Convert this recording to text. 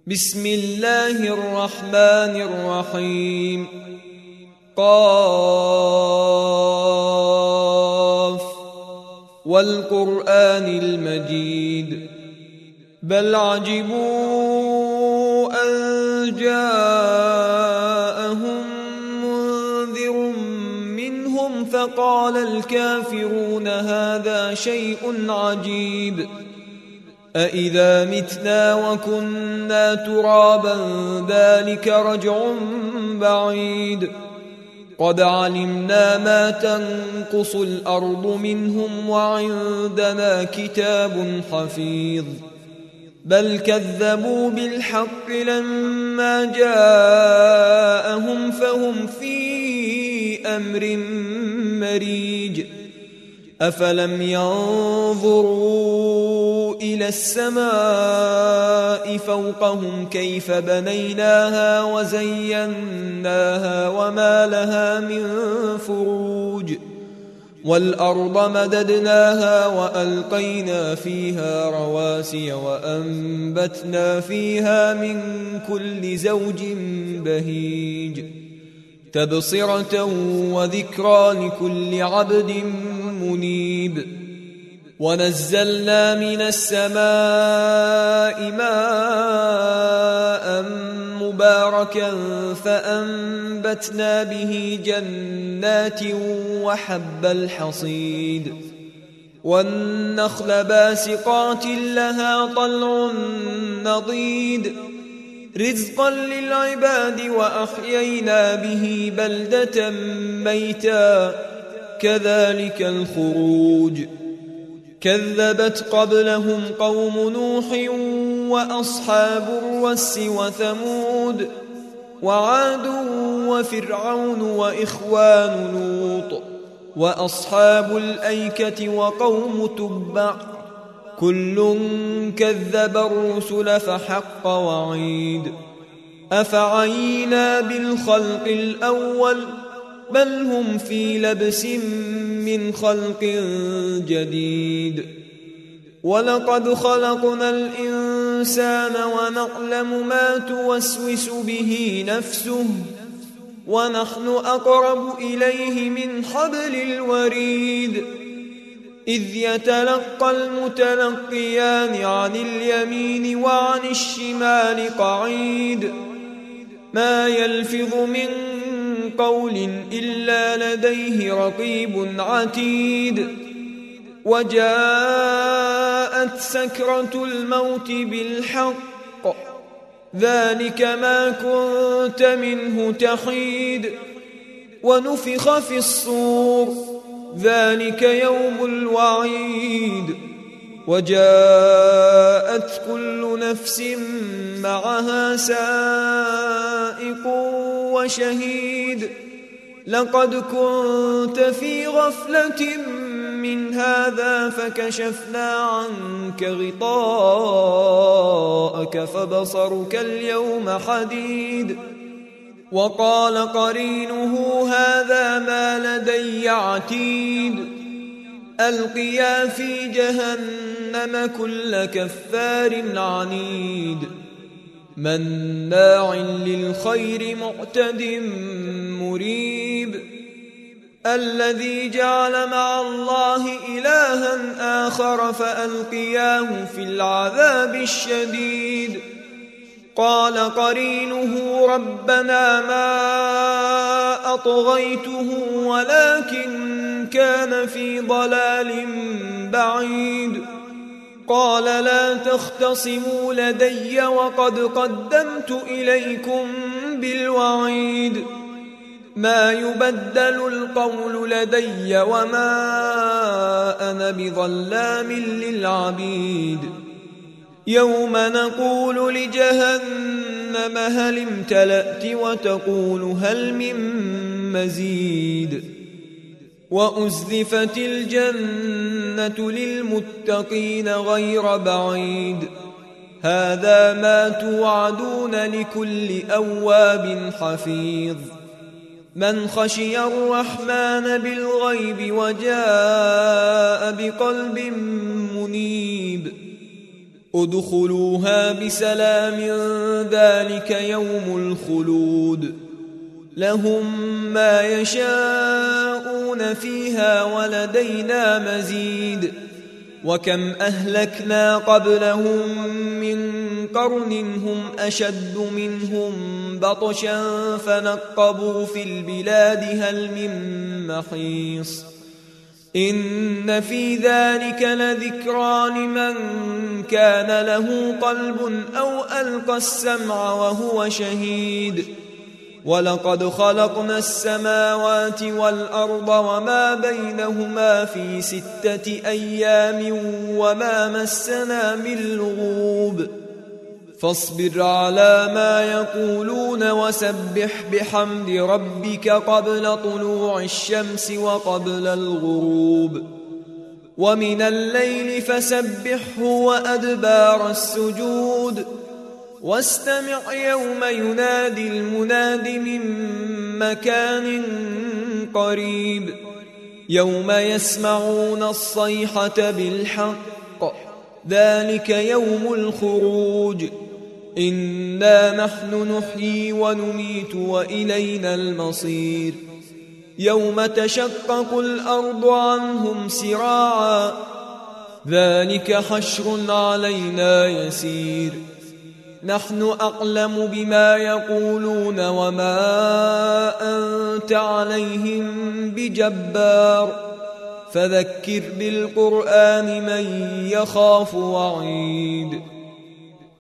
بسم الله الرحمن الرحيم. قاف والقرآن المجيد بل عجبوا أن جاءهم منذر منهم فقال الكافرون هذا شيء عجيب أإذا متنا وكنا ترابا ذلك رجع بعيد قد علمنا ما تنقص الأرض منهم وعندنا كتاب حفيظ بل كذبوا بالحق لما جاءهم فهم في أمر مريج أفلم ينظروا إلى السماء فوقهم كيف بنيناها وزيناها وما لها من فروج والأرض مددناها وألقينا فيها رواسي وأنبتنا فيها من كل زوج بهيج تبصرة وذكرى لكل عبد منيب ونزلنا من السماء ماء مباركا فأنبتنا به جنات وحب الحصيد والنخل باسقات لها طلع نضيد رزقا للعباد وأحيينا به بلدة ميتا كذلك الخروج كذبت قبلهم قوم نوح وأصحاب الرس وثمود وعاد وفرعون وإخوان لوط وأصحاب الأيكة وقوم تبع كل كذب الرسل فحق وعيد أفعينا بالخلق الأول بل هم في لبس من خلق جديد ولقد خلقنا الإنسان ونعلم ما توسوس به نفسه ونحن أقرب إليه من حبل الوريد إذ يتلقى المتلقيان عن اليمين وعن الشمال قعيد ما يلفظ من قول إلا لديه رقيب عتيد وجاءت سكرة الموت بالحق ذلك ما كنت منه تحيد ونفخ في الصور ذلك يوم الوعيد وجاءت كل نفس معها سائق وشهيد لقد كنت في غفلة من هذا فكشفنا عنك غطاءك فبصرك اليوم حديد وقال قرينه هذا ما لدي عتيد ألقيا في جهنم كل كفار عنيد مناع للخير معتد مريب الذي جعل مع الله إلها آخر فألقياه في العذاب الشديد قال قرينه ربنا ما أطغيته ولكن كان في ضلال بعيد قال لا تختصموا لدي وقد قدمت إليكم بالوعيد ما يبدل القول لدي وما أنا بظلام للعبيد يوم نقول لجهنم هل امتلأت وتقول هل من مزيد وأزلفت الجنة للمتقين غير بعيد هذا ما توعدون لكل أواب حفيظ من خشي الرحمن بالغيب وجاء بقلب منيب ادخلوها بسلام ذلك يوم الخلود لهم ما يشاءون فيها ولدينا مزيد وكم أهلكنا قبلهم من قرن هم أشد منهم بطشا فنقبوا في البلاد هل من محيص إن في ذلك لذكرى لمن كان له قلب أو ألقى السمع وهو شهيد ولقد خلقنا السماوات والأرض وما بينهما في 6 أيام وما مسنا من لغوب فاصبر على ما يقولون وسبح بحمد ربك قبل طلوع الشمس وقبل الغروب ومن الليل فسبحه وأدبار السجود واستمع يوم ينادي المناد من مكان قريب يوم يسمعون الصيحة بالحق ذلك يوم الخروج إنا نحن نحيي ونميت وإلينا المصير يوم تشقق الأرض عنهم سراعا ذلك حشر علينا يسير نحن أعلم بما يقولون وما أنت عليهم بجبار فذكر بالقرآن من يخاف وعيد